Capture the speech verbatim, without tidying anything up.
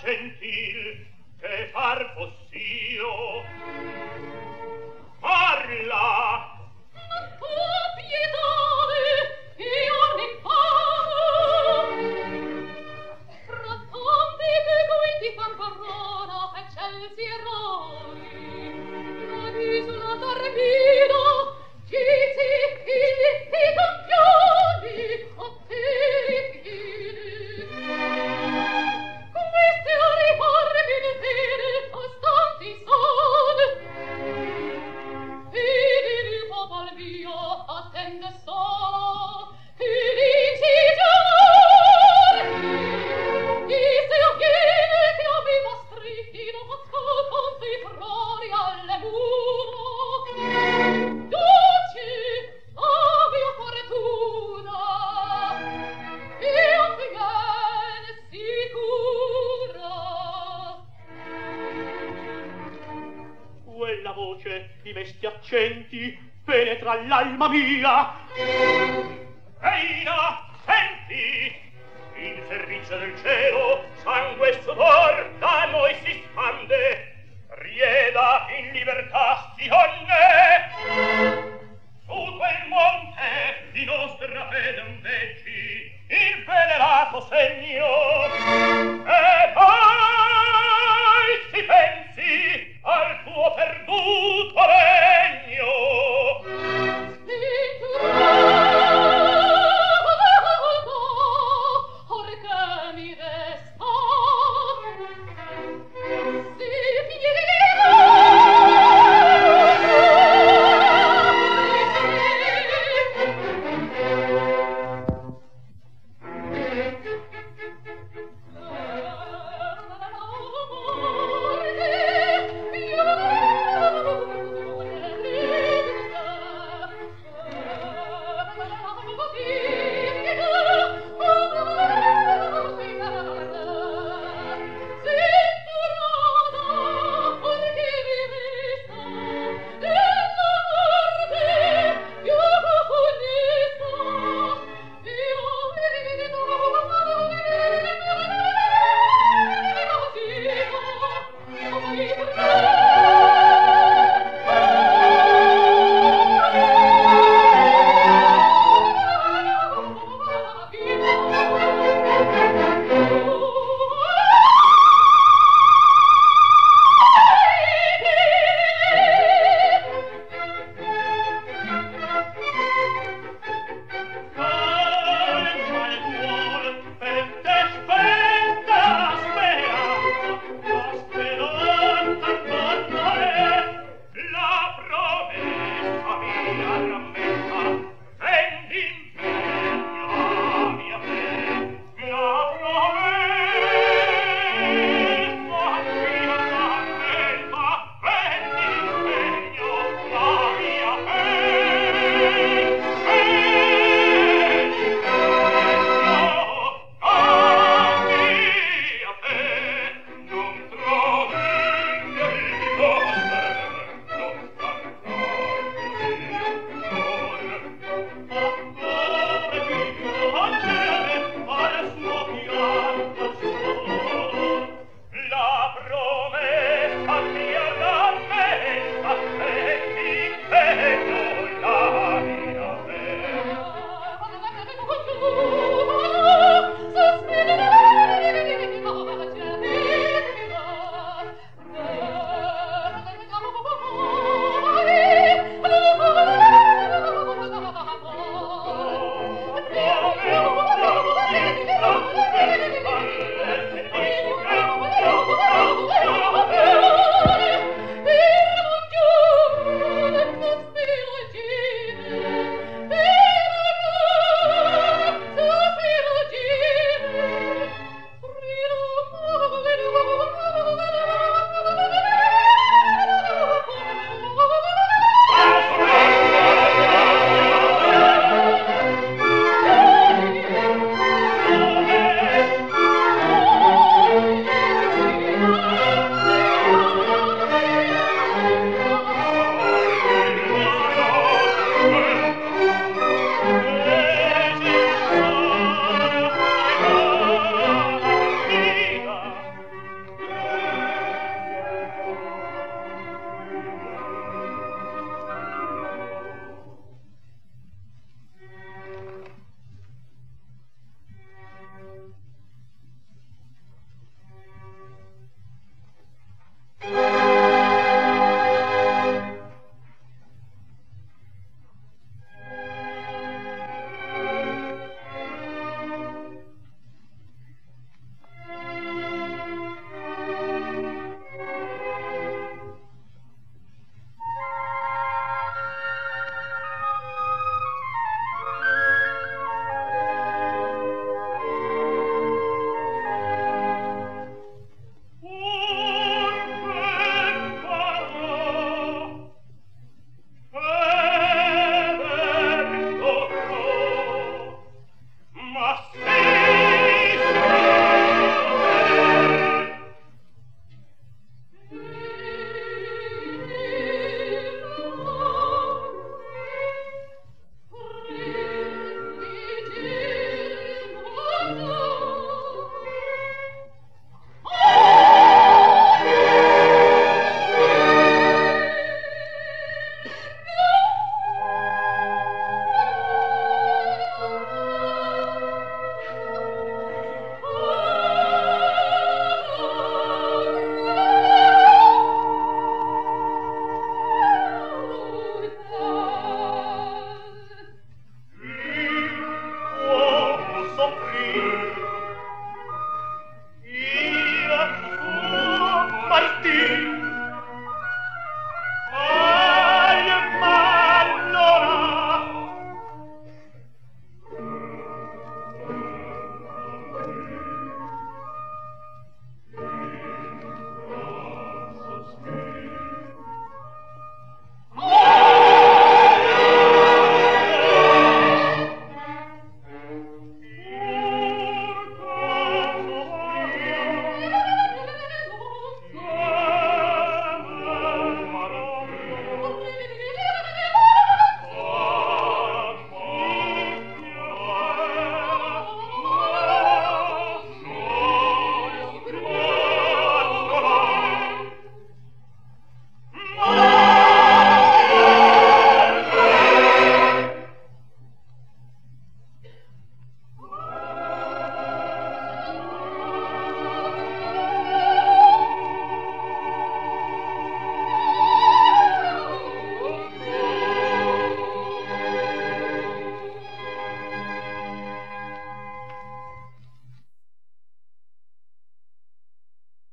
gentil che far possio. Parla! Ma tu pietade, io ne parlo. Frattanti che guidi fanfarrona e celsi errori, la isola d'Armino, Gizi, figli, i campioni, a te rifili. Questi a rifarmi il fine, costanti son. Fidi il popol mio, attende solo, felici giorni. I seocchini che aveva strittino, conti i prori alle mura. Duci, la mia fortuna, io viene sicura. Quella voce di mesti accenti penetra l'alma mia. Reina, senti! In servizio del cielo sangue e sudor da noi si spande. Rieda in libertà Sionne. Su quel monte di nostra fede ondeggi il venerato segno. E poi si pensi al tuo perduto regno. Or che mi resta